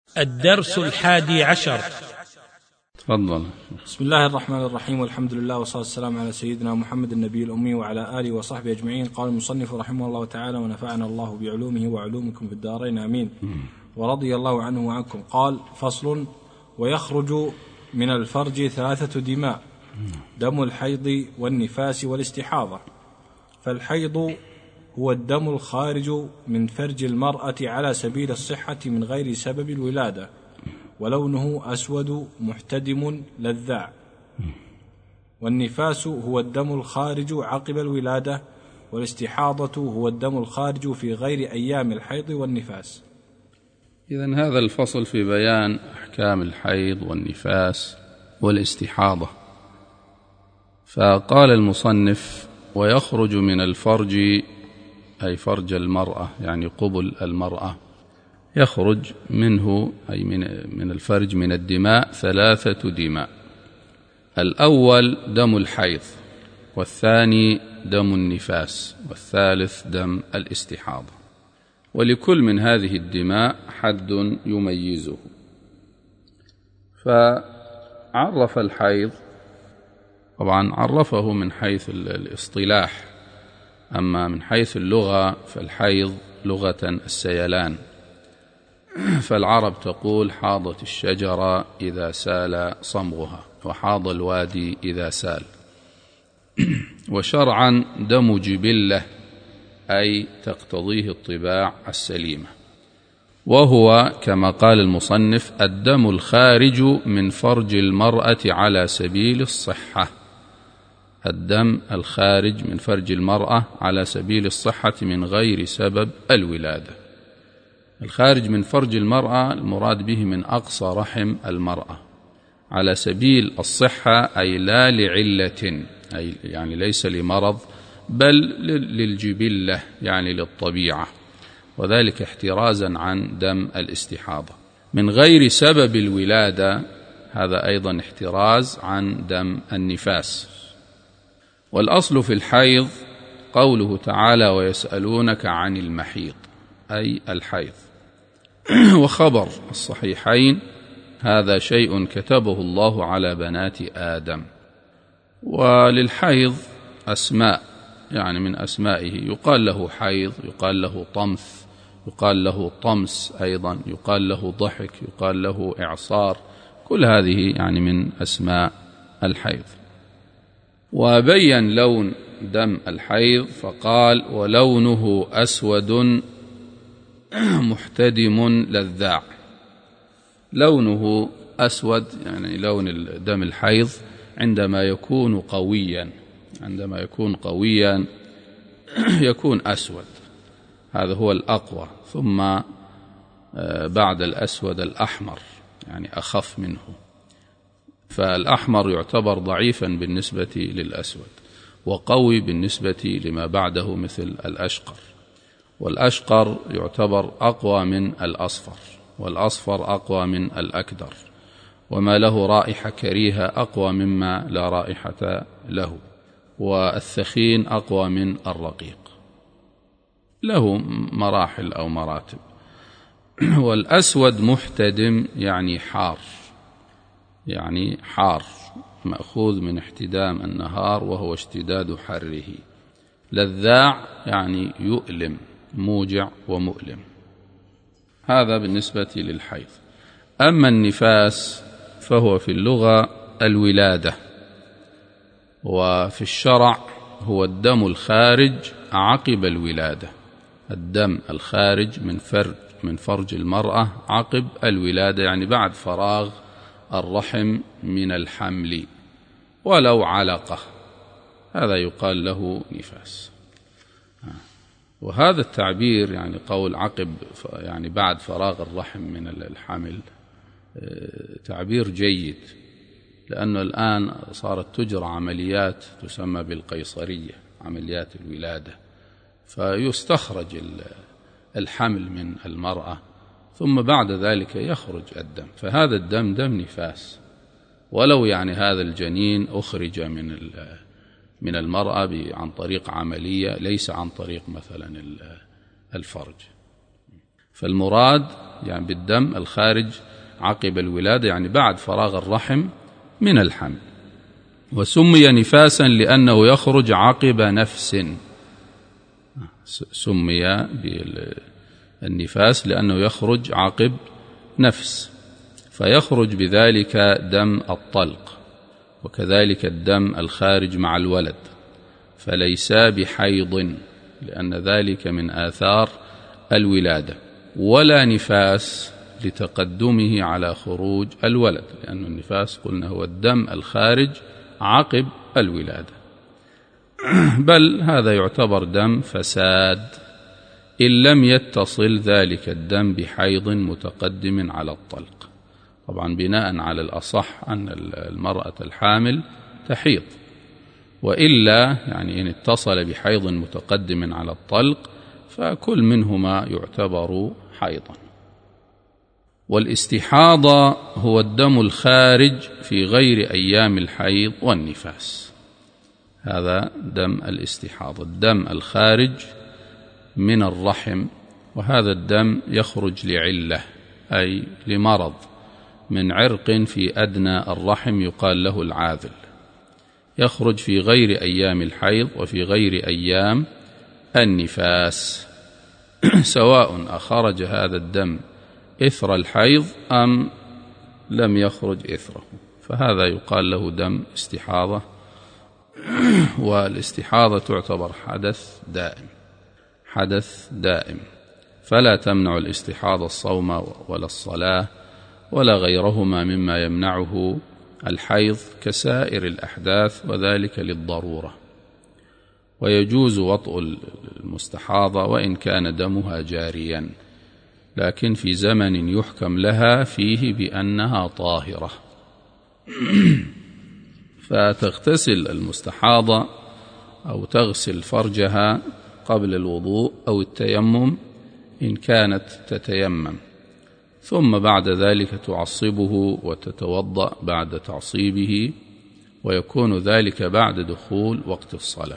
الدرس 11. تفضل. بسم الله الرحمن الرحيم، والحمد لله والصلاة والسلام على سيدنا محمد النبي الأمي وعلى آله وصحبه أجمعين. قال المصنف رحمه الله تعالى: ونفعنا الله بعلومه وعلومكم في الدارين آمين. ورضي الله عنه وعنكم. قال: فصل: ويخرج من الفرج 3 دماء: دم الحيض والنفاس والاستحاضة. فالحيض هو الدم الخارج من فرج المرأة على سبيل الصحة من غير سبب الولادة، ولونه أسود محتدم لذاع. والنفاس هو الدم الخارج عقب الولادة، والاستحاضة هو الدم الخارج في غير أيام الحيض والنفاس. إذن هذا الفصل في بيان أحكام الحيض والنفاس والاستحاضة. فقال المصنف: ويخرج من الفرج، أي فرج المرأة، يعني قبل المرأة، يخرج منه أي من الفرج من الدماء 3 دماء: الأول دم الحيض، والثاني دم النفاس، والثالث دم الاستحاضة. ولكل من هذه الدماء حد يميزه. فعرف الحيض، طبعا عرفه من حيث الاصطلاح، أما من حيث اللغة فالحيض لغة السيلان، فالعرب تقول: حاضت الشجرة إذا سال صمغها، وحاض الوادي إذا سال. وشرعا دم جبلة، أي تقتضيه الطباع السليمة، وهو كما قال المصنف: الدم الخارج من فرج المرأة على سبيل الصحة. الدم الخارج من فرج المرأة على سبيل الصحة من غير سبب الولادة. الخارج من فرج المرأة المراد به من أقصى رحم المرأة، على سبيل الصحة أي لا لعلة، أي يعني ليس لمرض، بل للجبلة يعني للطبيعة، وذلك احترازا عن دم الاستحاضة. من غير سبب الولادة، هذا أيضا احتراز عن دم النفاس. والأصل في الحيض قوله تعالى: ويسألونك عن المحيض، أي الحيض. وخبر الصحيحين: هذا شيء كتبه الله على بنات آدم. وللحيض أسماء، يعني من أسمائه يقال له حيض، يقال له طمث، يقال له طمس، أيضا يقال له ضحك، يقال له إعصار، كل هذه يعني من أسماء الحيض. وبين لون دم الحيض فقال: ولونه أسود محتدم لذاع. لونه أسود، يعني لون دم الحيض عندما يكون قويا، عندما يكون قويا يكون أسود، هذا هو الأقوى. ثم بعد الأسود الأحمر، يعني أخف منه، فالأحمر يعتبر ضعيفا بالنسبة للأسود، وقوي بالنسبة لما بعده مثل الأشقر. والأشقر يعتبر أقوى من الأصفر، والأصفر أقوى من الأكدر، وما له رائحة كريهة أقوى مما لا رائحة له، والثخين أقوى من الرقيق، له مراحل أو مراتب. والأسود محتدم يعني حار، يعني حار، مأخوذ من احتدام النهار وهو اشتداد حره. لذاع يعني يؤلم، موجع ومؤلم. هذا بالنسبة للحيض. أما النفاس فهو في اللغة الولادة، وفي الشرع هو الدم الخارج عقب الولادة، الدم الخارج من فرج المرأة عقب الولادة، يعني بعد فراغ الرحم من الحمل، ولو علقة، هذا يقال له نفاس. وهذا التعبير، يعني قول عقب، يعني بعد فراغ الرحم من الحمل، تعبير جيد، لأنه الآن صارت تجرى عمليات تسمى بالقيصرية، عمليات الولادة، فيستخرج الحمل من المرأة، ثم بعد ذلك يخرج الدم، فهذا الدم دم نفاس، ولو يعني هذا الجنين أخرج من المرأة عن طريق عملية، ليس عن طريق مثلا الفرج. فالمراد يعني بالدم الخارج عقب الولادة، يعني بعد فراغ الرحم من الحمل. وسمي نفاسا لأنه يخرج عقب نفس، سمي بالنفاس لأنه يخرج عقب نفس، فيخرج بذلك دم الطلق، وكذلك الدم الخارج مع الولد، فليس بحيض لأن ذلك من آثار الولادة، ولا نفاس لتقدمه على خروج الولد، لأن النفاس قلنا هو الدم الخارج عقب الولادة، بل هذا يعتبر دم فساد إن لم يتصل ذلك الدم بحيض متقدم على الطلق. طبعا بناء على الأصح أن المرأة الحامل تحيض، وإلا يعني إن اتصل بحيض متقدم على الطلق فكل منهما يعتبر حيضا. والاستحاضة هو الدم الخارج في غير أيام الحيض والنفاس، هذا دم الاستحاضة، الدم الخارج من الرحم، وهذا الدم يخرج لعلة أي لمرض من عرق في أدنى الرحم يقال له العاذل، يخرج في غير أيام الحيض وفي غير أيام النفاس، سواء أخرج هذا الدم إثر الحيض أم لم يخرج إثره، فهذا يقال له دم استحاضة. والاستحاضة تعتبر حدث دائم، فلا تمنع الاستحاضة الصوم ولا الصلاة ولا غيرهما مما يمنعه الحيض كسائر الأحداث، وذلك للضرورة. ويجوز وطء المستحاضة وإن كان دمها جاريا، لكن في زمن يحكم لها فيه بأنها طاهرة. فتغتسل المستحاضة أو تغسل فرجها قبل الوضوء أو التيمم إن كانت تتيمم، ثم بعد ذلك تعصبه وتتوضأ بعد تعصيبه، ويكون ذلك بعد دخول وقت الصلاة،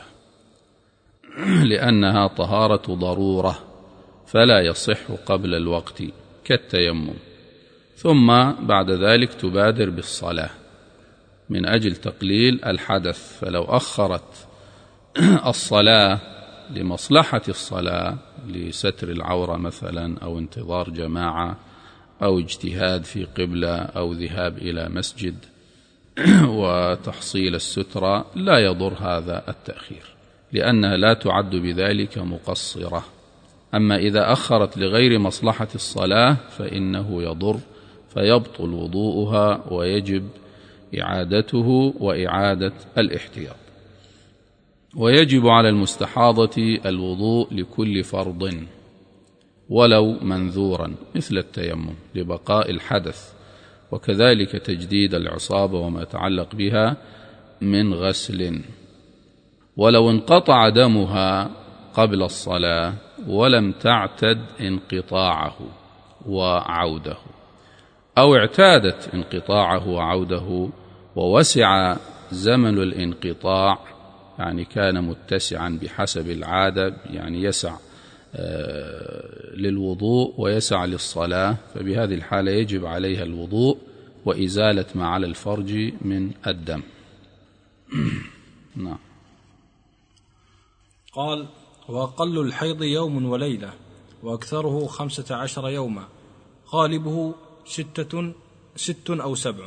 لأنها طهارة ضرورة فلا يصح قبل الوقت كالتيمم، ثم بعد ذلك تبادر بالصلاة من أجل تقليل الحدث. فلو أخرت الصلاة لمصلحة الصلاة لستر العورة مثلا، أو انتظار جماعة، أو اجتهاد في قبلة، أو ذهاب إلى مسجد وتحصيل السترة، لا يضر هذا التأخير لأنها لا تعد بذلك مقصرة. أما إذا أخرت لغير مصلحة الصلاة فإنه يضر، فيبطل وضوءها ويجب إعادته وإعادة الاحتياط. ويجب على المستحاضة الوضوء لكل فرض ولو منذورا مثل التيمم لبقاء الحدث، وكذلك تجديد العصابة وما يتعلق بها من غسل. ولو انقطع دمها قبل الصلاة ولم تعتد انقطاعه وعوده، أو اعتادت انقطاعه وعوده ووسع زمن الانقطاع، يعني كان متسعا بحسب العادة، يعني يسع للوضوء ويسع للصلاة، فبهذه الحالة يجب عليها الوضوء وإزالة ما على الفرج من الدم. نعم. قال: وأقل الحيض يوم وليلة، وأكثره 15 يوما، غالبه 6 أو 7.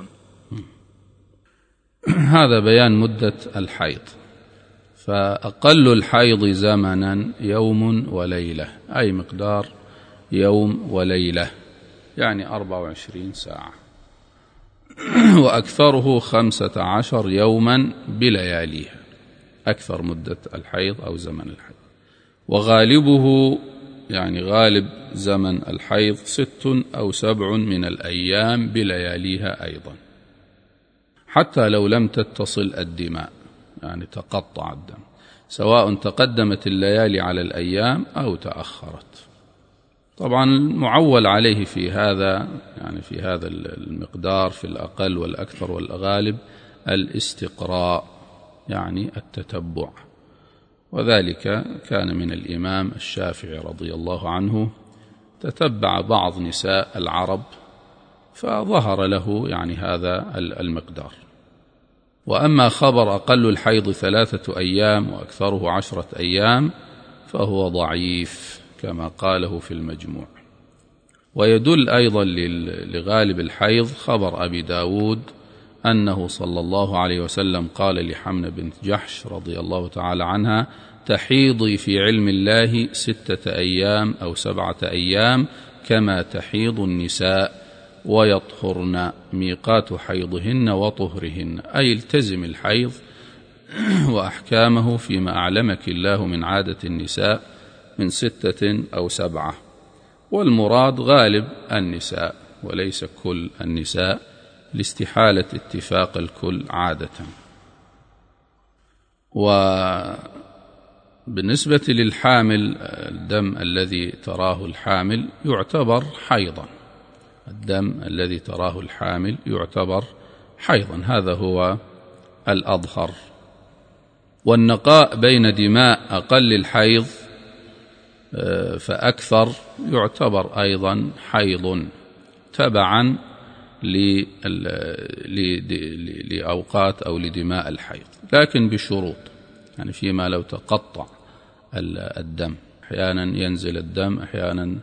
هذا بيان مدة الحيض. فأقل الحيض زمنا يوم وليلة، أي مقدار يوم وليلة، يعني 24 ساعة. وأكثره 15 يوما بلياليها، أكثر مدة الحيض أو زمن الحيض. وغالبه يعني غالب زمن الحيض 6 أو 7 من الأيام بلياليها أيضا، حتى لو لم تتصل الدماء، يعني تقطع الدم، سواء تقدمت الليالي على الأيام أو تأخرت. طبعا المعول عليه في هذا، يعني في هذا المقدار في الأقل والأكثر والغالب، الاستقراء، يعني التتبع. وذلك كان من الإمام الشافعي رضي الله عنه تتبع بعض نساء العرب فظهر له يعني هذا المقدار. وأما خبر أقل الحيض 3 أيام وأكثره 10 أيام فهو ضعيف كما قاله في المجموع. ويدل أيضا لغالب الحيض خبر أبي داود أنه صلى الله عليه وسلم قال لحمنة بنت جحش رضي الله تعالى عنها: تحيضي في علم الله 6 أيام أو 7 أيام كما تحيض النساء ويطهرن ميقات حيضهن وطهرهن، أي التزم الحيض وأحكامه فيما أعلمك الله من عادة النساء من 6 أو 7، والمراد غالب النساء وليس كل النساء لاستحالة اتفاق الكل عادة. وبالنسبة للحامل الدم الذي تراه الحامل يعتبر حيضا، الدم الذي تراه الحامل يعتبر حيضا، هذا هو الأظهر. والنقاء بين دماء أقل الحيض فأكثر يعتبر أيضا حيض تبعا لأوقات أو لدماء الحيض، لكن بشروط، يعني فيما لو تقطع الدم، أحيانا ينزل الدم، أحيانا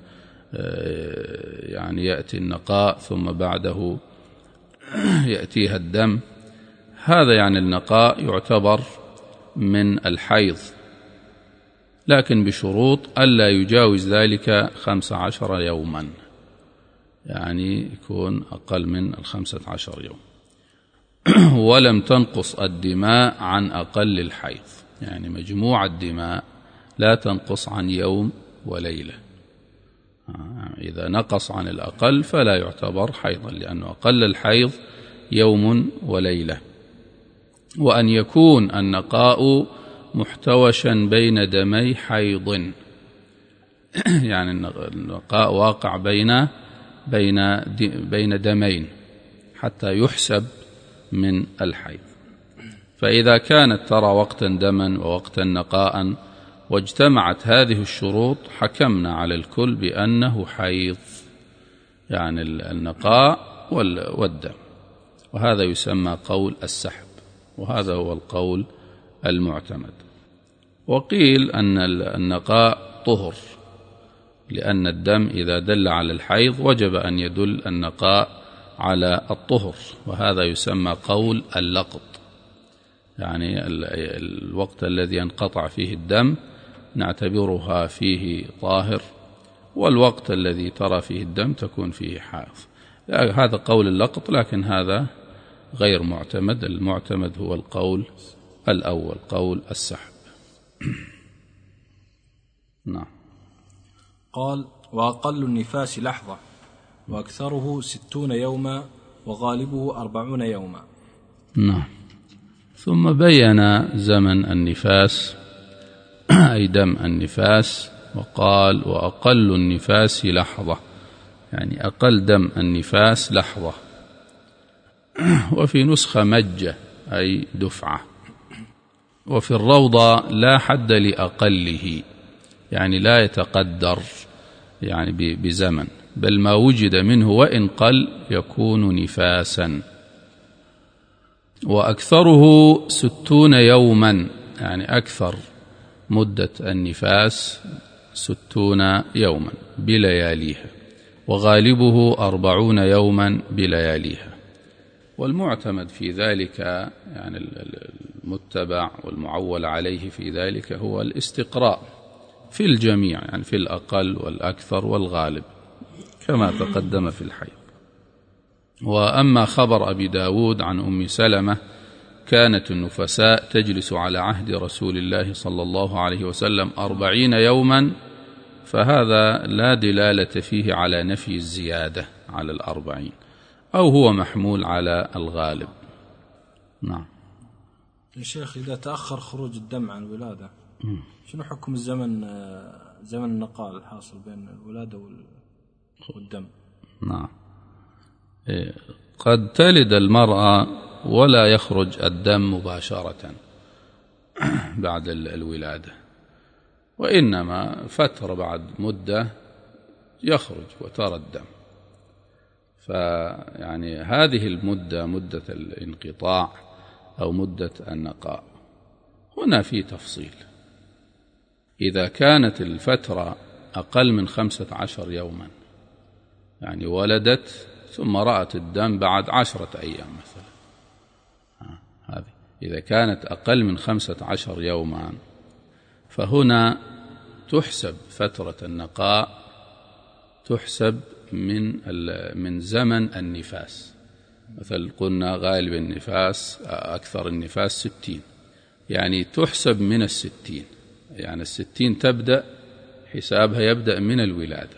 يعني يأتي النقاء ثم بعده يأتيها الدم، هذا يعني النقاء يعتبر من الحيض، لكن بشروط ألا يجاوز ذلك 15 يوما، يعني يكون أقل من 15 يوم. ولم تنقص الدماء عن أقل الحيض، يعني مجموع الدماء لا تنقص عن يوم وليلة، إذا نقص عن الأقل فلا يعتبر حيضا، لأنه أقل الحيض يوم وليلة. وأن يكون النقاء محتوشا بين دمي حيض، يعني النقاء واقع بين دمين حتى يحسب من الحيض. فإذا كانت ترى وقتا دما ووقتا نقاء واجتمعت هذه الشروط حكمنا على الكل بأنه حيض، يعني النقاء والدم، وهذا يسمى قول السحب، وهذا هو القول المعتمد. وقيل أن النقاء طهر، لأن الدم إذا دل على الحيض وجب أن يدل النقاء على الطهر، وهذا يسمى قول اللقط، يعني الوقت الذي ينقطع فيه الدم نعتبرها فيه طاهر، والوقت الذي ترى فيه الدم تكون فيه حائض. هذا قول اللقط، لكن هذا غير معتمد، المعتمد هو القول الأول، قول السحب. نعم. قال: وأقل النفاس لحظة وأكثره 60 يوما وغالبه 40 يوما. نعم. ثم بين زمن النفاس أي دم النفاس، وقال: وأقل النفاس لحظة، يعني أقل دم النفاس لحظة. وفي نسخة مجة أي دفعة. وفي الروضة لا حد لأقله، يعني لا يتقدر يعني بزمن، بل ما وجد منه وإن قل يكون نفاسا. وأكثره 60 يوما، يعني أكثر مدة النفاس 60 يوما بلياليها، وغالبه 40 يوما بلياليها. والمعتمد في ذلك، يعني المتبع والمعول عليه في ذلك، هو الاستقراء في الجميع، يعني في الأقل والأكثر والغالب كما تقدم في الحيض. وأما خبر أبي داود عن أم سلمة كانت النفساء تجلس على عهد رسول الله صلى الله عليه وسلم 40 يوما، فهذا لا دلالة فيه على نفي الزيادة على 40، أو هو محمول على الغالب. نعم. يا شيخ، إذا تأخر خروج الدم عن الولادة شنو حكم زمن النقاء الحاصل بين الولادة والدم؟ نعم. قد تلد المرأة ولا يخرج الدم مباشرة بعد الولادة، وإنما فترة بعد مدة يخرج وترى الدم. فيعني هذه المدة مدة الانقطاع أو مدة النقاء. هنا في تفصيل. إذا كانت الفترة أقل من 15 يوما، يعني ولدت ثم رأت الدم بعد 10 أيام مثلا، هذه إذا كانت أقل من 15 يوما فهنا تحسب فترة النقاء، تحسب من زمن النفاس. مثل قلنا غالب النفاس أكثر النفاس 60، يعني تحسب من 60، يعني 60 تبدأ حسابها يبدأ من الولادة،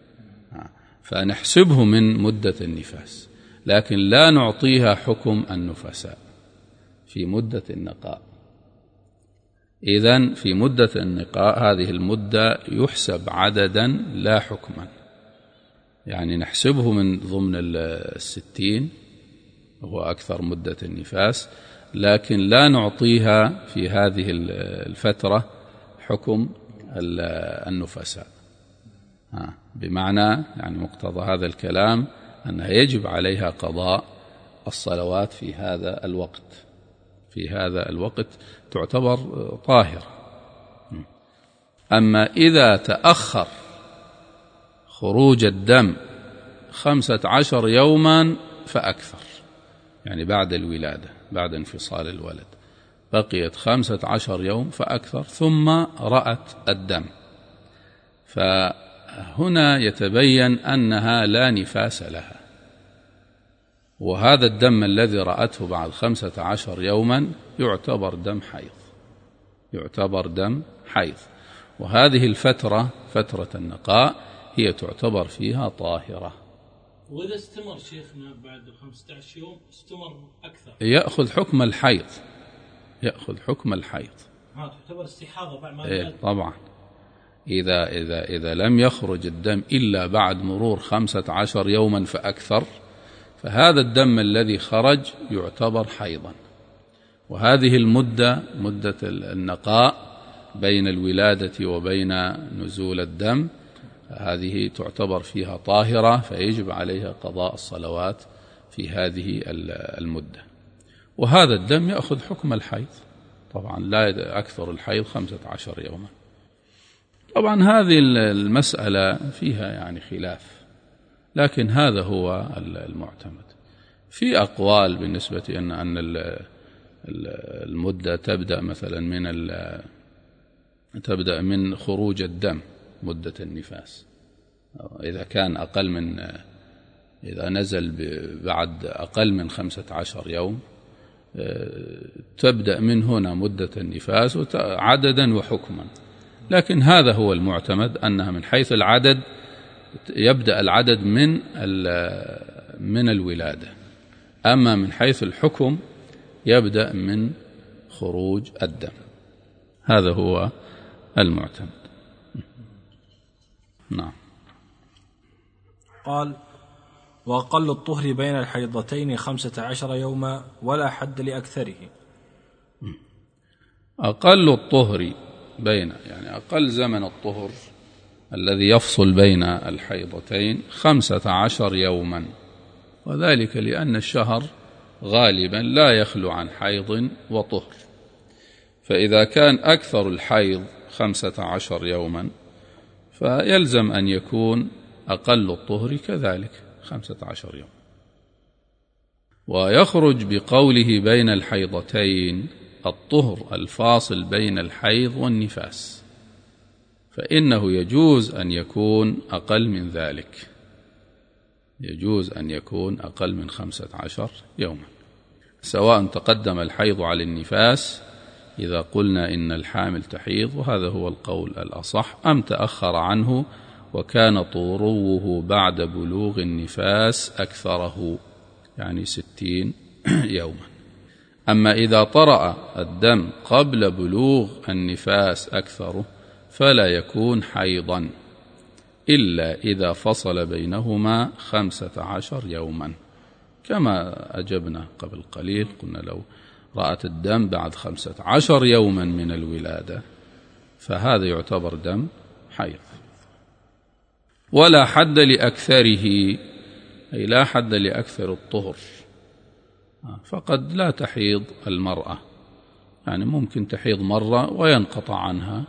فنحسبه من مدة النفاس، لكن لا نعطيها حكم النفساء في مدة النقاء. إذن في مدة النقاء هذه المدة يحسب عددا لا حكما، يعني نحسبه من ضمن 60 هو أكثر مدة النفاس، لكن لا نعطيها في هذه الفترة حكم النفساء. بمعنى يعني مقتضى هذا الكلام أنها يجب عليها قضاء الصلوات في هذا الوقت، في هذا الوقت تعتبر طاهرة. أما إذا تأخر خروج الدم 15 يوما فأكثر، يعني بعد الولادة بعد انفصال الولد بقيت 15 يوم فأكثر ثم رأت الدم، فهنا يتبين أنها لا نفاس لها، وهذا الدم الذي رأته بعد 15 يوما يعتبر دم حيض، يعتبر دم حيض. وهذه الفترة فترة النقاء هي تعتبر فيها طاهرة. وإذا استمر شيخنا بعد 15 يوم استمر أكثر يأخذ حكم الحيض، يأخذ حكم الحيض. تعتبر استحاضة بعد ما طبعا إذا لم يخرج الدم إلا بعد مرور 15 يوما فأكثر، فهذا الدم الذي خرج يعتبر حيضا. وهذه المدة مدة النقاء بين الولادة وبين نزول الدم هذه تعتبر فيها طاهرة، فيجب عليها قضاء الصلوات في هذه المدة. وهذا الدم يأخذ حكم الحيض طبعا، لا أكثر الحيض 15 يوما. طبعا هذه المسألة فيها يعني خلاف، لكن هذا هو المعتمد. في أقوال بالنسبة أن المدة تبدأ مثلا تبدأ من خروج الدم مدة النفاس، إذا كان أقل من إذا نزل بعد أقل من 15 يوم تبدأ من هنا مدة النفاس عددا وحكما. لكن هذا هو المعتمد، أنها من حيث العدد يبدأ العدد من الولادة، أما من حيث الحكم يبدأ من خروج الدم. هذا هو المعتمد. نعم. قال: وأقل الطهر بين الحيضتين 15 يوما ولا حد لأكثره. أقل الطهر بين يعني أقل زمن الطهر الذي يفصل بين الحيضتين 15 يوما، وذلك لأن الشهر غالبا لا يخلو عن حيض وطهر، فإذا كان أكثر الحيض 15 يوما فيلزم أن يكون أقل الطهر كذلك 15 يوم. ويخرج بقوله بين الحيضتين الطهر الفاصل بين الحيض والنفاس، فإنه يجوز أن يكون أقل من ذلك، يجوز أن يكون أقل من 15 يوما، سواء تقدم الحيض على النفاس إذا قلنا إن الحامل تحيض، وهذا هو القول الأصح، أم تأخر عنه وكان طروه بعد بلوغ النفاس أكثره، يعني 60 يوما. أما إذا طرأ الدم قبل بلوغ النفاس أكثره فلا يكون حيضا إلا إذا فصل بينهما 15 يوما، كما أجبنا قبل قليل، قلنا لو رأت الدم بعد 15 يوما من الولادة فهذا يعتبر دم حيض. ولا حد لأكثره، أي لا حد لأكثر الطهر، فقد لا تحيض المرأة، يعني ممكن تحيض مرة وينقطع عنها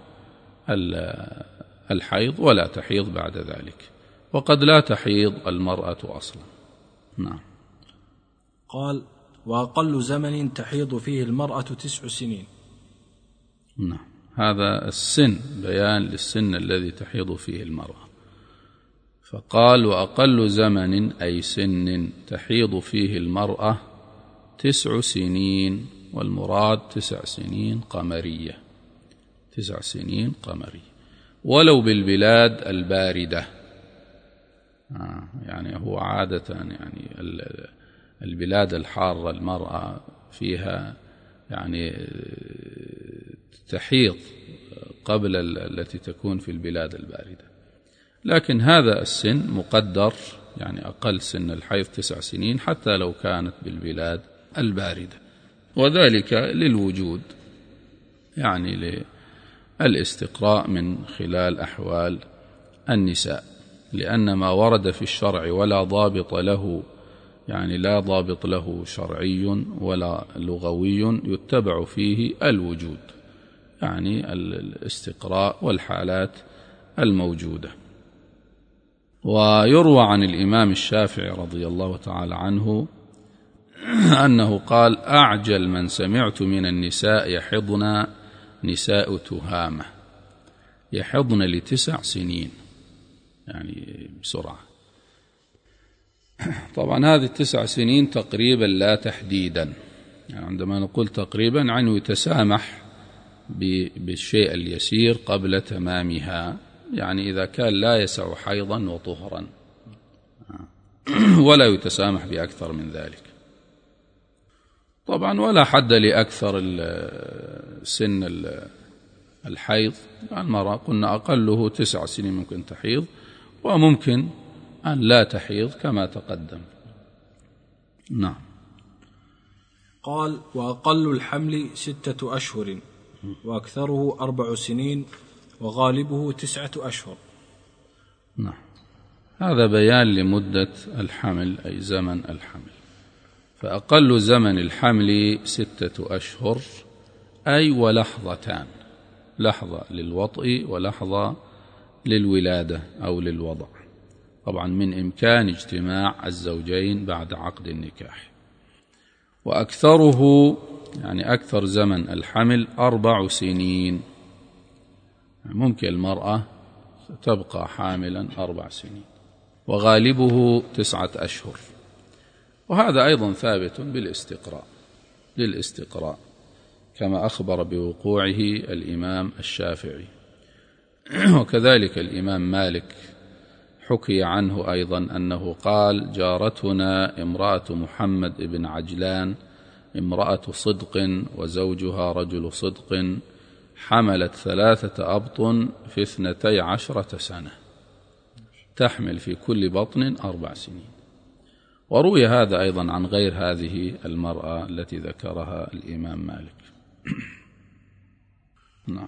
الحيض ولا تحيض بعد ذلك، وقد لا تحيض المرأة أصلا. نعم. قال: وأقل زمن تحيض فيه المرأة 9 سنين. نعم، هذا السن بيان للسن الذي تحيض فيه المرأة، فقال: وأقل زمن أي سن تحيض فيه المرأة 9 سنين، والمراد 9 سنين قمرية، 9 سنين قمرية، ولو بالبلاد الباردة. يعني هو عادة يعني البلاد الحارة المرأة فيها يعني تحيض قبل التي تكون في البلاد الباردة، لكن هذا السن مقدر، يعني أقل سن الحيض 9 سنين حتى لو كانت بالبلاد الباردة، وذلك للوجود، يعني للاستقراء من خلال أحوال النساء، لأن ما ورد في الشرع ولا ضابط له، يعني لا ضابط له شرعي ولا لغوي، يتبع فيه الوجود، يعني الاستقراء والحالات الموجودة. ويروى عن الإمام الشافعي رضي الله تعالى عنه أنه قال: أعجل من سمعت من النساء يحضن نساء تهامة، يحضن ل9 سنين، يعني بسرعة. طبعا هذه 9 سنين تقريبا لا تحديدا، يعني عندما نقول تقريبا يعني يتسامح بالشيء اليسير قبل تمامها، يعني إذا كان لا يسع حيضا وطهرا، ولا يتسامح بأكثر من ذلك. طبعا ولا حد لأكثر سن الحيض، المرأة قلنا أقله 9 سنين ممكن تحيض، وممكن أن لا تحيض كما تقدم. نعم. قال: وأقل الحمل 6 أشهر، وأكثره 4 سنين، وغالبه 9 أشهر. نعم، هذا بيان لمدة الحمل، أي زمن الحمل. فأقل زمن الحمل 6 أشهر، أي ولحظتان، لحظة للوطء ولحظة للولادة أو للوضع، طبعا من إمكان اجتماع الزوجين بعد عقد النكاح. وأكثره، يعني أكثر زمن الحمل 4 سنين، ممكن المرأة تبقى حاملا 4 سنين، وغالبه 9 أشهر، وهذا أيضا ثابت للاستقراء كما أخبر بوقوعه الإمام الشافعي، وكذلك الإمام مالك حكي عنه أيضا أنه قال: جارتنا امرأة محمد بن عجلان امرأة صدق وزوجها رجل صدق، حملت 3 أبطن في 12 سنة، تحمل في كل بطن 4 سنين. وروي هذا أيضا عن غير هذه المرأة التي ذكرها الإمام مالك. نعم.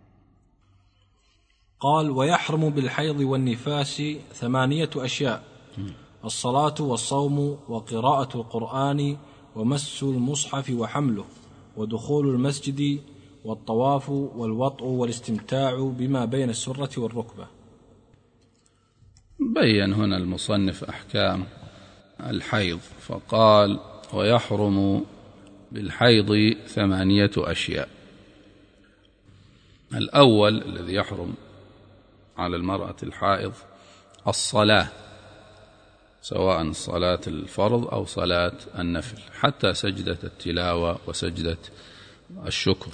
قال: ويحرم بالحيض والنفاس 8 أشياء: الصلاة والصوم وقراءة القرآن ومس المصحف وحمله ودخول المسجد والطواف والوطء والاستمتاع بما بين السرة والركبة. بين هنا المصنف أحكام الحيض، فقال: ويحرم بالحيض 8 أشياء. الأول الذي يحرم على المرأة الحائض الصلاة، سواء صلاة الفرض أو صلاة النفل، حتى سجدة التلاوة وسجدة الشكر.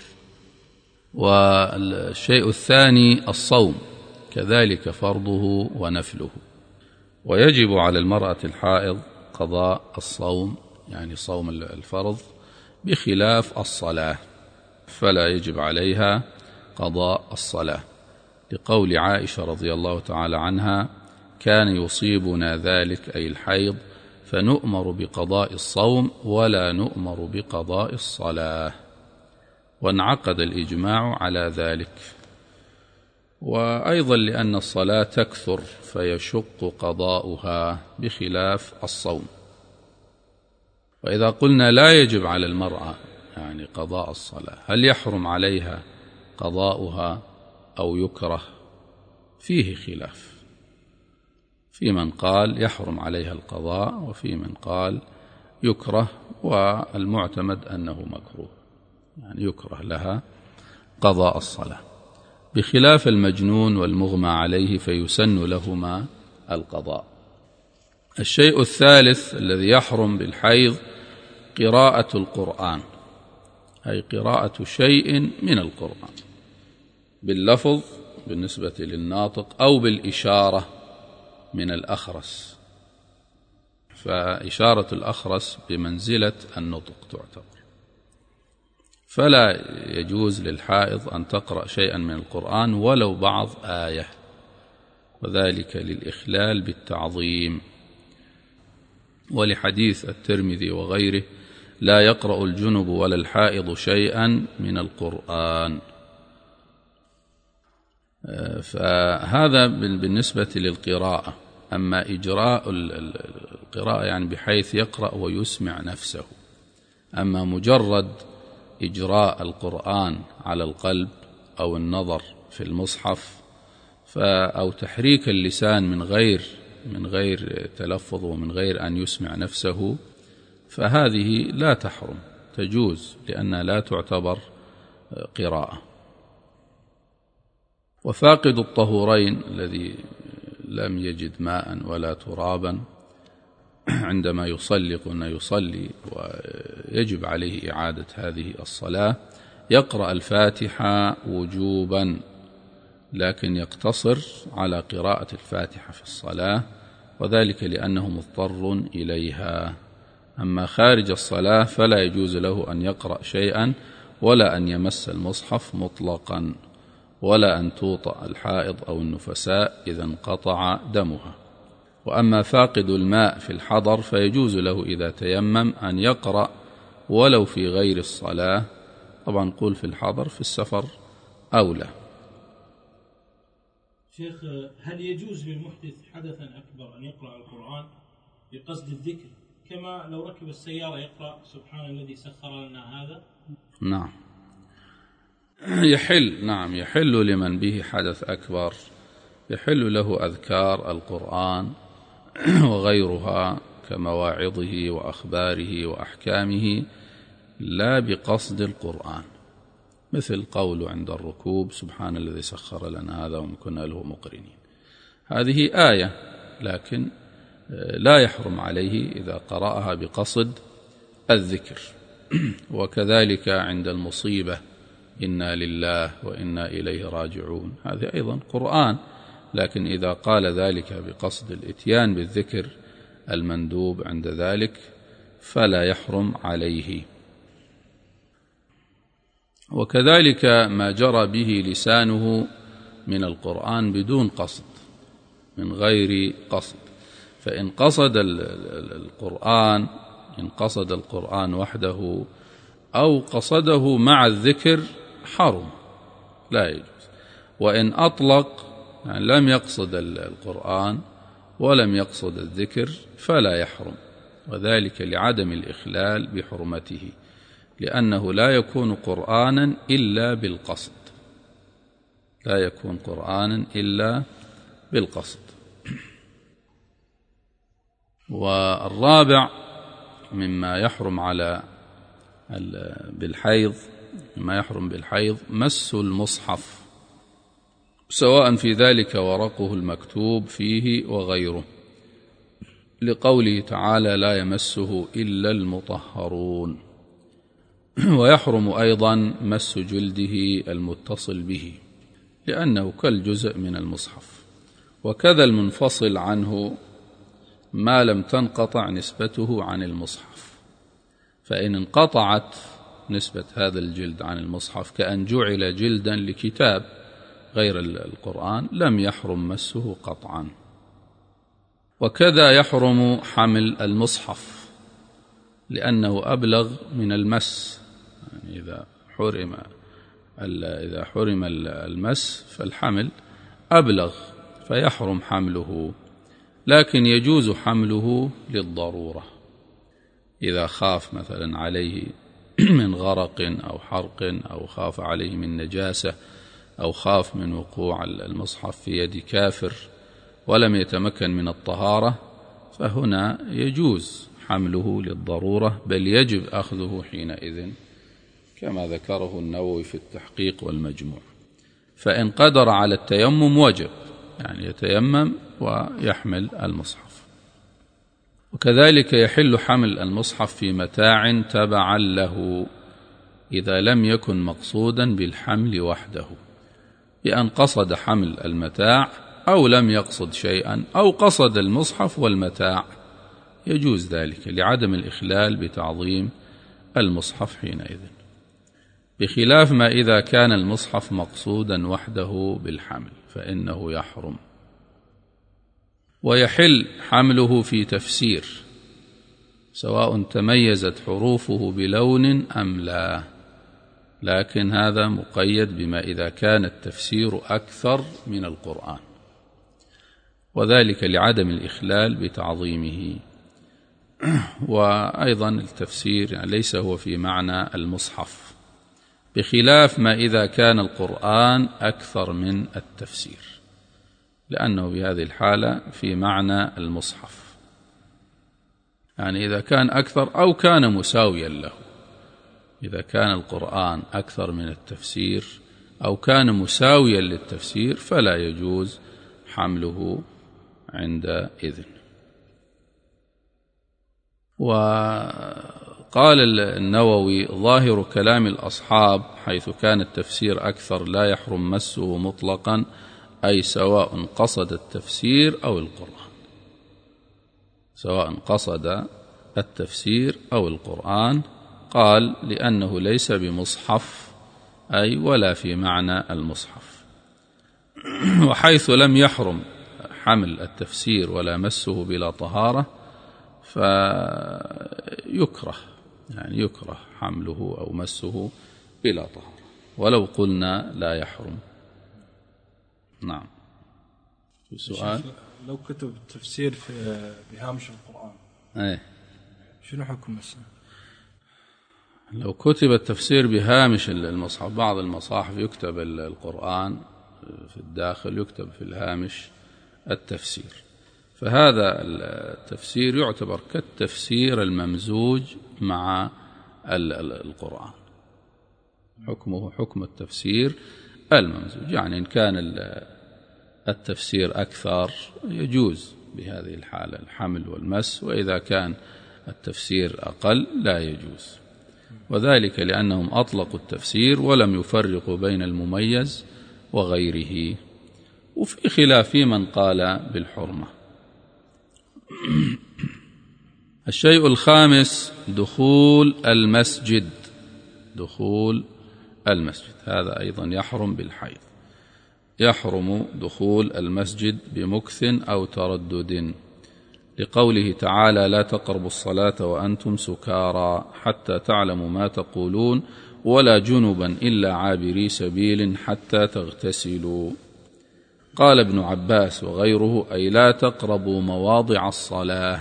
والشيء الثاني الصوم، كذلك فرضه ونفله. ويجب على المرأة الحائض قضاء الصوم، يعني صوم الفرض، بخلاف الصلاة، فلا يجب عليها قضاء الصلاة، لقول عائشة رضي الله تعالى عنها: كان يصيبنا ذلك، أي الحيض، فنؤمر بقضاء الصوم ولا نؤمر بقضاء الصلاة. وانعقد الإجماع على ذلك. وأيضا لأن الصلاة تكثر فيشق قضاؤها بخلاف الصوم. وإذا قلنا لا يجب على المرأة يعني قضاء الصلاة، هل يحرم عليها قضاؤها أو يكره؟ فيه خلاف، في من قال يحرم عليها القضاء وفي من قال يكره، والمعتمد أنه مكروه، يعني يكره لها قضاء الصلاة، بخلاف المجنون والمغمى عليه فيسن لهما القضاء. الشيء الثالث الذي يحرم بالحيض قراءة القرآن، أي قراءة شيء من القرآن باللفظ بالنسبة للناطق أو بالإشارة من الأخرس، فإشارة الأخرس بمنزلة النطق تعتبر. فلا يجوز للحائض أن تقرأ شيئا من القرآن ولو بعض آية، وذلك للإخلال بالتعظيم، ولحديث الترمذي وغيره لا يقرأ الجنب ولا الحائض شيئا من القرآن. فهذا بالنسبة للقراءة. أما إجراء القراءة يعني بحيث يقرأ ويسمع نفسه، أما مجرد إجراء القرآن على القلب أو النظر في المصحف أو تحريك اللسان من غير تلفظ ومن غير أن يسمع نفسه، فهذه لا تحرم، تجوز لأنها لا تعتبر قراءة. وفاقد الطهورين الذي لم يجد ماء ولا ترابا عندما يصلي، قلنا يصلي ويجب عليه إعادة هذه الصلاة، يقرأ الفاتحة وجوبا، لكن يقتصر على قراءة الفاتحة في الصلاة، وذلك لأنه مضطر إليها. أما خارج الصلاة فلا يجوز له أن يقرأ شيئا ولا أن يمس المصحف مطلقا، ولا أن توطأ الحائض أو النفساء إذا انقطع دمها. وأما فاقد الماء في الحضر فيجوز له إذا تيمم أن يقرأ ولو في غير الصلاة، طبعا نقول في الحضر، في السفر أولى. شيخ، هل يجوز للمحدث حدثا أكبر أن يقرأ القرآن بقصد الذكر كما لو ركب السيارة يقرأ سبحان الذي سخر لنا هذا؟ نعم يحل لمن به حدث أكبر، يحل له أذكار القرآن وغيرها كمواعظه وأخباره وأحكامه لا بقصد القرآن، مثل قوله عند الركوب سبحان الذي سخر لنا هذا وما كنا له مقرنين، هذه آية، لكن لا يحرم عليه إذا قرأها بقصد الذكر. وكذلك عند المصيبة إنا لله وإنا إليه راجعون، هذه أيضا قرآن، لكن إذا قال ذلك بقصد الإتيان بالذكر المندوب عند ذلك فلا يحرم عليه. وكذلك ما جرى به لسانه من القرآن بدون قصد، من غير قصد، فإن قصد القرآن وحده أو قصده مع الذكر حرم، لا يجوز. وإن أطلق يعني لم يقصد القرآن ولم يقصد الذكر فلا يحرم، وذلك لعدم الإخلال بحرمته، لأنه لا يكون قرآنا إلا بالقصد، لا يكون قرآنا إلا بالقصد. والرابع مما يحرم بالحيض مس المصحف، سواء في ذلك ورقه المكتوب فيه وغيره، لقوله تعالى لا يمسه إلا المطهرون. ويحرم أيضا مس جلده المتصل به، لأنه كالجزء من المصحف. وكذا المنفصل عنه ما لم تنقطع نسبته عن المصحف، فإن انقطعت نسبة هذا الجلد عن المصحف كأن جعل جلدا لكتاب غير القرآن لم يحرم مسه قطعا. وكذا يحرم حمل المصحف، لأنه أبلغ من المس، يعني إذا حرم المس فالحمل أبلغ فيحرم حمله، لكن يجوز حمله للضرورة، إذا خاف مثلا عليه من غرق أو حرق، أو خاف عليه من نجاسة، أو خاف من وقوع المصحف في يد كافر ولم يتمكن من الطهارة، فهنا يجوز حمله للضرورة، بل يجب أخذه حينئذ كما ذكره النووي في التحقيق والمجموع. فإن قدر على التيمم وجب، يعني يتيمم ويحمل المصحف. وكذلك يحل حمل المصحف في متاع تبعا له إذا لم يكن مقصودا بالحمل وحده، بأن قصد حمل المتاع أو لم يقصد شيئا، أو قصد المصحف والمتاع، يجوز ذلك لعدم الإخلال بتعظيم المصحف حينئذ، بخلاف ما إذا كان المصحف مقصودا وحده بالحمل فإنه يحرم. ويحل حمله في تفسير سواء تميزت حروفه بلون أم لا، لكن هذا مقيد بما إذا كان التفسير أكثر من القرآن، وذلك لعدم الإخلال بتعظيمه. وأيضا التفسير يعني ليس هو في معنى المصحف، بخلاف ما إذا كان القرآن أكثر من التفسير، لأنه بهذه الحالة في معنى المصحف، يعني إذا كان أكثر أو كان مساويا له، إذا كان القرآن أكثر من التفسير أو كان مساويا للتفسير فلا يجوز حمله عندئذ. وقال النووي: ظاهر كلام الأصحاب حيث كان التفسير أكثر لا يحرم مسه مطلقا، أي سواء قصد التفسير أو القرآن، سواء قصد التفسير أو القرآن. قال: لأنه ليس بمصحف، أي ولا في معنى المصحف. وحيث لم يحرم حمل التفسير ولا مسه بلا طهارة فيكره، يعني يكره حمله أو مسه بلا طهارة، ولو قلنا لا يحرم. نعم. في سؤال؟ لو كتب التفسير بهامش القرآن شنو حكم مسه؟ لو كتب التفسير بهامش المصحف، بعض المصاحف يكتب القرآن في الداخل، يكتب في الهامش التفسير، فهذا التفسير يعتبر كالتفسير الممزوج مع القرآن، حكمه حكم التفسير الممزوج. يعني إن كان التفسير أكثر يجوز بهذه الحالة الحمل والمس، وإذا كان التفسير أقل لا يجوز، وذلك لأنهم أطلقوا التفسير ولم يفرقوا بين المميز وغيره، وفي خلاف من قال بالحرمة. الشيء الخامس: دخول المسجد. دخول المسجد هذا أيضا يحرم بالحيض. يحرم دخول المسجد بمكث أو تردد، لقوله تعالى: لا تقربوا الصلاة وأنتم سكارى حتى تعلموا ما تقولون ولا جنبا إلا عابري سبيل حتى تغتسلوا. قال ابن عباس وغيره: أي لا تقربوا مواضع الصلاة،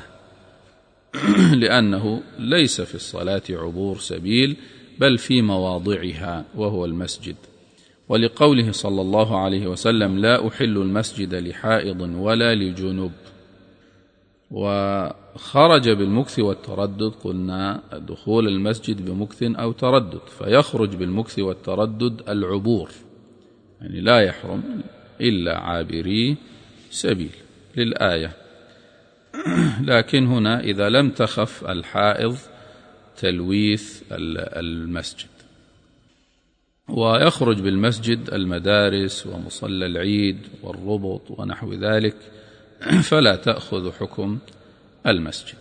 لأنه ليس في الصلاة عبور سبيل بل في مواضعها وهو المسجد. ولقوله صلى الله عليه وسلم: لا أحل المسجد لحائض ولا لجنب. وخرج بالمكث والتردد، قلنا دخول المسجد بمكث أو تردد، فيخرج بالمكث والتردد العبور، يعني لا يحرم إلا عابري سبيل للآية. لكن هنا إذا لم تخف الحائض تلويث المسجد. ويخرج بالمسجد المدارس ومصلى العيد والربط ونحو ذلك، فلا تأخذ حكم المسجد.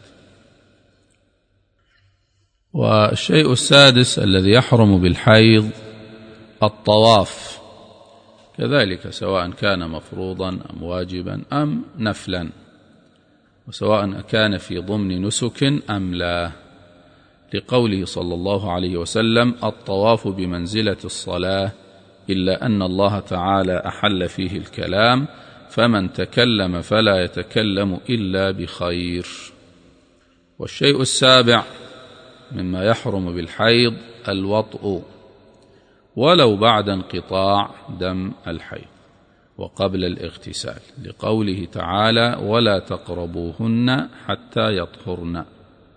والشيء السادس الذي يحرم بالحيض الطواف، كذلك سواء كان مفروضا أم واجبا أم نفلا، وسواء كان في ضمن نسك أم لا، لقوله صلى الله عليه وسلم: الطواف بمنزلة الصلاة إلا أن الله تعالى أحل فيه الكلام، فمن تكلم فلا يتكلم إلا بخير. والشيء السابع مما يحرم بالحيض الوطء، ولو بعد انقطاع دم الحيض وقبل الاغتسال، لقوله تعالى: ولا تقربوهن حتى يطهرن.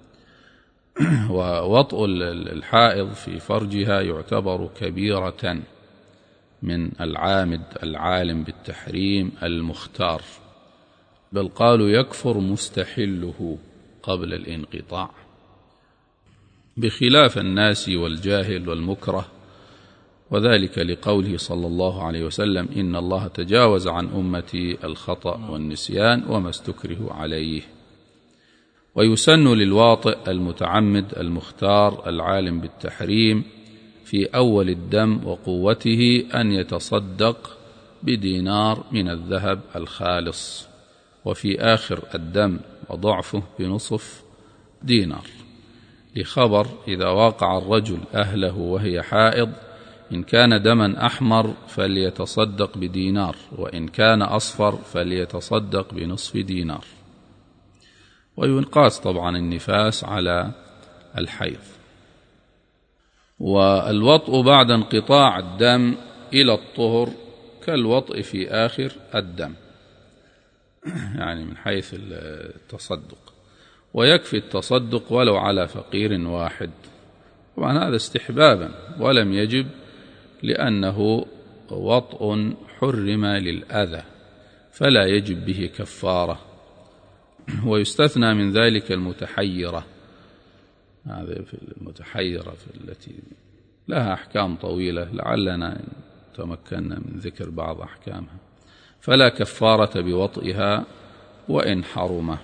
ووطء الحائض في فرجها يعتبر كبيرة من العامد العالم بالتحريم المختار، بل قالوا يكفر مستحله قبل الانقطاع، بخلاف الناس والجاهل والمكره، وذلك لقوله صلى الله عليه وسلم: إن الله تجاوز عن أمتي الخطأ والنسيان وما استكرهوا عليه. ويسن للواطئ المتعمد المختار العالم بالتحريم في أول الدم وقوته أن يتصدق بدينار من الذهب الخالص، وفي آخر الدم وضعفه بنصف دينار، لخبر: إذا واقع الرجل أهله وهي حائض إن كان دما أحمر فليتصدق بدينار، وإن كان أصفر فليتصدق بنصف دينار. وينقاس طبعا النفاس على الحيض. والوطء بعد انقطاع الدم إلى الطهر كالوطء في آخر الدم، يعني من حيث التصدق، ويكفي التصدق ولو على فقير واحد. طبعا هذا استحبابا ولم يجب، لأنه وطء حرم للأذى فلا يجب به كفارة. ويستثنى من ذلك المتحيرة، هذه في المتحيرة في التي لها أحكام طويلة لعلنا تمكنا من ذكر بعض أحكامها، فلا كفارة بوطئها وإن حرم.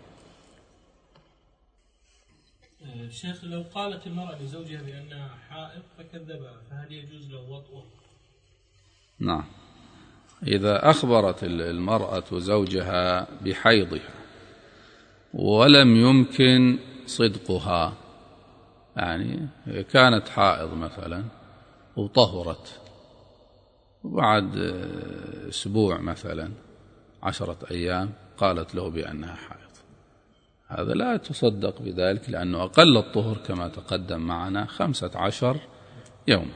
شيخ، لو قالت المرأة لزوجها بأنها حائض فكذبها، فهل يجوز له وطئه؟ نعم، إذا أخبرت المرأة زوجها بحيضها ولم يمكن صدقها، يعني كانت حائض مثلا وطهرت، وبعد أسبوع مثلا 10 أيام قالت له بأنها حائض، هذا لا تصدق بذلك، لأنه أقل الطهر كما تقدم معنا 15 يوما.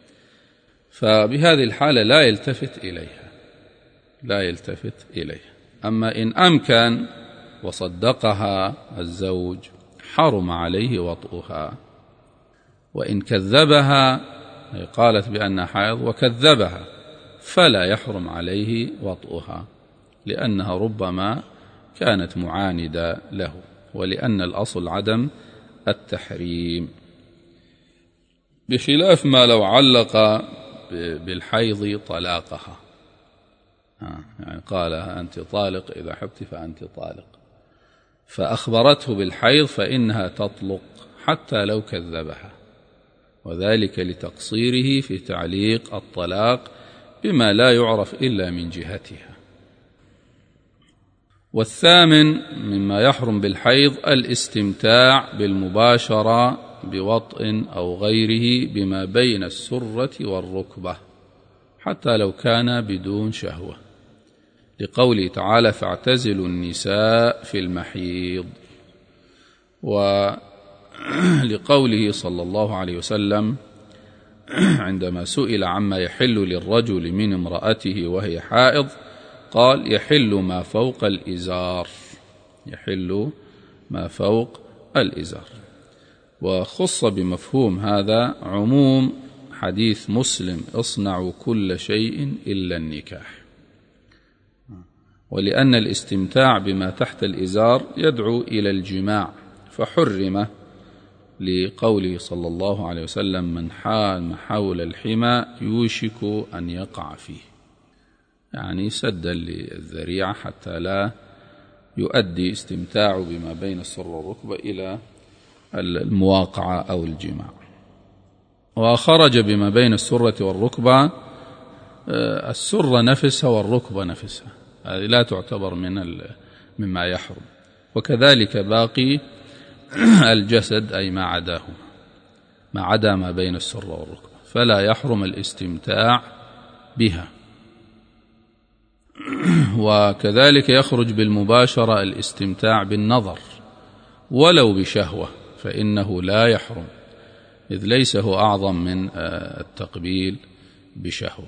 فبهذه الحالة لا يلتفت إليها. أما إن أمكن وصدقها الزوج حرم عليه وطئها. وإن كذبها، قالت بأنها حائض وكذبها، فلا يحرم عليه وطئها، لأنها ربما كانت معاندة له، ولأن الأصل عدم التحريم، بخلاف ما لو علق بالحيض طلاقها، يعني قال: أنت طالق، إذا حبت فأنت طالق، فأخبرته بالحيض فإنها تطلق حتى لو كذبها، وذلك لتقصيره في تعليق الطلاق بما لا يعرف إلا من جهتها. والثامن مما يحرم بالحيض الاستمتاع بالمباشرة بوطء أو غيره بما بين السرة والركبة حتى لو كان بدون شهوة، لقوله تعالى: فاعتزلوا النساء في المحيض، ولقوله صلى الله عليه وسلم عندما سئل عما يحل للرجل من امرأته وهي حائض قال: يحل ما فوق الإزار، يحل ما فوق الإزار. وخص بمفهوم هذا عموم حديث مسلم: اصنعوا كل شيء إلا النكاح، ولأن الاستمتاع بما تحت الإزار يدعو إلى الجماع فحرم، لقوله صلى الله عليه وسلم: من حال حول الحمى يوشك أن يقع فيه، يعني سدا للذريعة حتى لا يؤدي استمتاع بما بين السرة والركبة إلى المواقعة أو الجماع. وخرج بما بين السرة والركبة السرة نفسها والركبة نفسها، هذه لا تعتبر مما يحرم، وكذلك باقي الجسد أي ما عداه، ما عدا ما بين السرة والركبة، فلا يحرم الاستمتاع بها. وكذلك يخرج بالمباشرة الاستمتاع بالنظر ولو بشهوة، فإنه لا يحرم، إذ ليس هو أعظم من التقبيل بشهوة.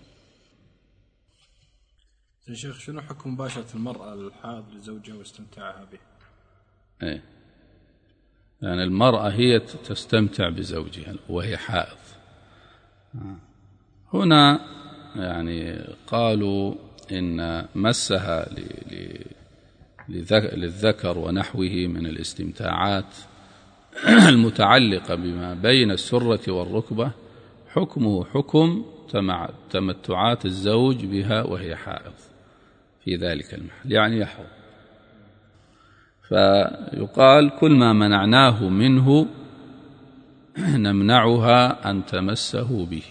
يا شيخ، شنو حكم مباشرة المرأة الحائض لزوجها واستمتاعها به؟ يعني المرأة هي تستمتع بزوجها وهي حائض. هنا يعني قالوا إن مسها للذكر ونحوه من الاستمتاعات المتعلقة بما بين السرة والركبة حكمه حكم تمتعات الزوج بها وهي حائض في ذلك المحل، يعني يحرم. فيقال كل ما منعناه منه نمنعها أن تمسه به،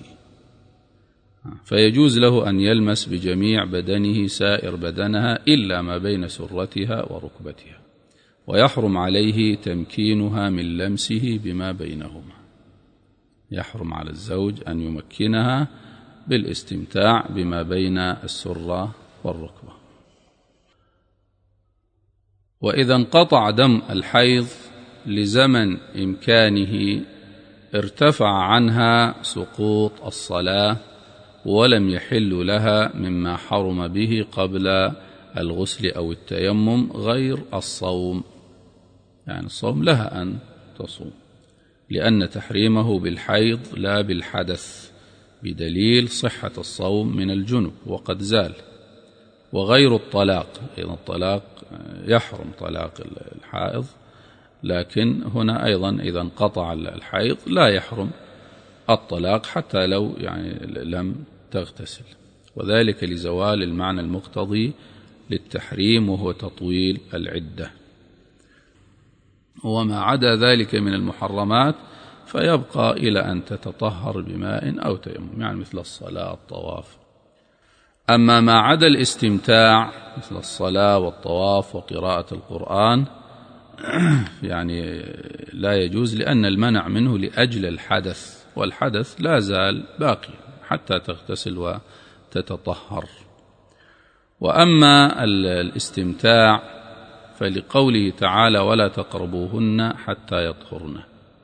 فيجوز له أن يلمس بجميع بدنه سائر بدنها إلا ما بين سرتها وركبتها، ويحرم عليه تمكينها من لمسه بما بينهما. يحرم على الزوج أن يمكنها بالاستمتاع بما بين السرة والركبة. وإذا انقطع دم الحيض لزمن إمكانه ارتفع عنها سقوط الصلاة ولم يحل لها مما حرم به قبل الغسل أو التيمم غير الصوم. يعني الصوم لها أن تصوم، لأن تحريمه بالحيض لا بالحدث، بدليل صحة الصوم من الجنب وقد زال. وغير الطلاق، إذن الطلاق يحرم طلاق الحائض، لكن هنا أيضا إذا انقطع الحيض لا يحرم الطلاق حتى لو يعني لم تغتسل، وذلك لزوال المعنى المقتضي للتحريم وهو تطويل العدة. وما عدا ذلك من المحرمات فيبقى إلى أن تتطهر بماء أو تيمم، يعني مثل الصلاة الطواف. أما ما عدا الاستمتاع مثل الصلاة والطواف وقراءة القرآن يعني لا يجوز، لأن المنع منه لأجل الحدث، والحدث لا زال باقي حتى تغتسل وتتطهر. وأما الاستمتاع فلقوله تعالى ولا تقربوهن حتى يطهرن،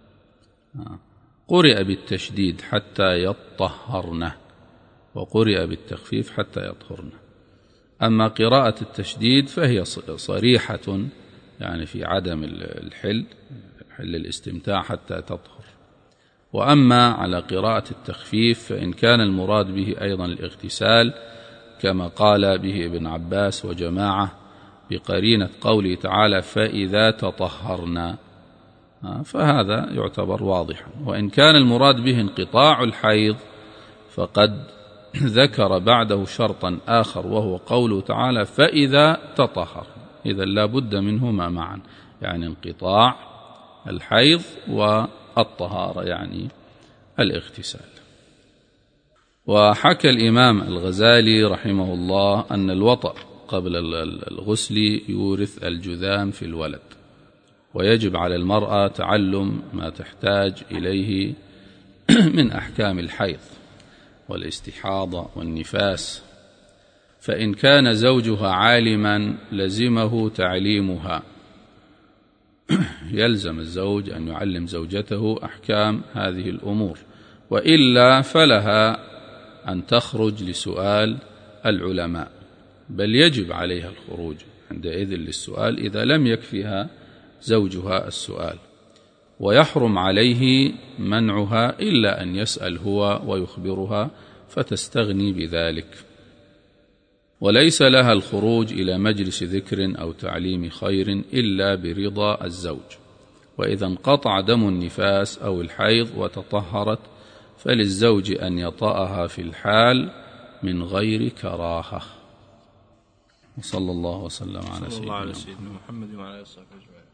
قرئ بالتشديد حتى يطهرن، وقرئ بالتخفيف حتى يطهرن. أما قراءة التشديد فهي صريحة يعني في عدم حل الاستمتاع حتى تطهر. وأما على قراءة التخفيف فإن كان المراد به أيضا الاغتسال كما قال به ابن عباس وجماعة بقرينة قوله تعالى فإذا تطهرنا، فهذا يعتبر واضحا. وإن كان المراد به انقطاع الحيض فقد ذكر بعده شرطا آخر وهو قوله تعالى فإذا تطهر، إذا لا بد منهما معا، يعني انقطاع الحيض والطهارة يعني الاغتسال. وحكى الإمام الغزالي رحمه الله أن الوطأ قبل الغسل يورث الجذام في الولد، ويجب على المرأة تعلم ما تحتاج إليه من أحكام الحيض والاستحاضة والنفاس، فإن كان زوجها عالما لزمه تعليمها، يلزم الزوج أن يعلم زوجته أحكام هذه الأمور، وإلا فلها أن تخرج لسؤال العلماء، بل يجب عليها الخروج عندئذ للسؤال إذا لم يكفها زوجها السؤال، ويحرم عليه منعها إلا أن يسأل هو ويخبرها فتستغني بذلك. وليس لها الخروج إلى مجلس ذكر أو تعليم خير إلا برضا الزوج. وإذا انقطع دم النفاس أو الحيض وتطهرت فللزوج أن يطأها في الحال من غير كراهة. وصلى الله وسلم على سيدنا محمد وعلى آله وصحبه أجمعين.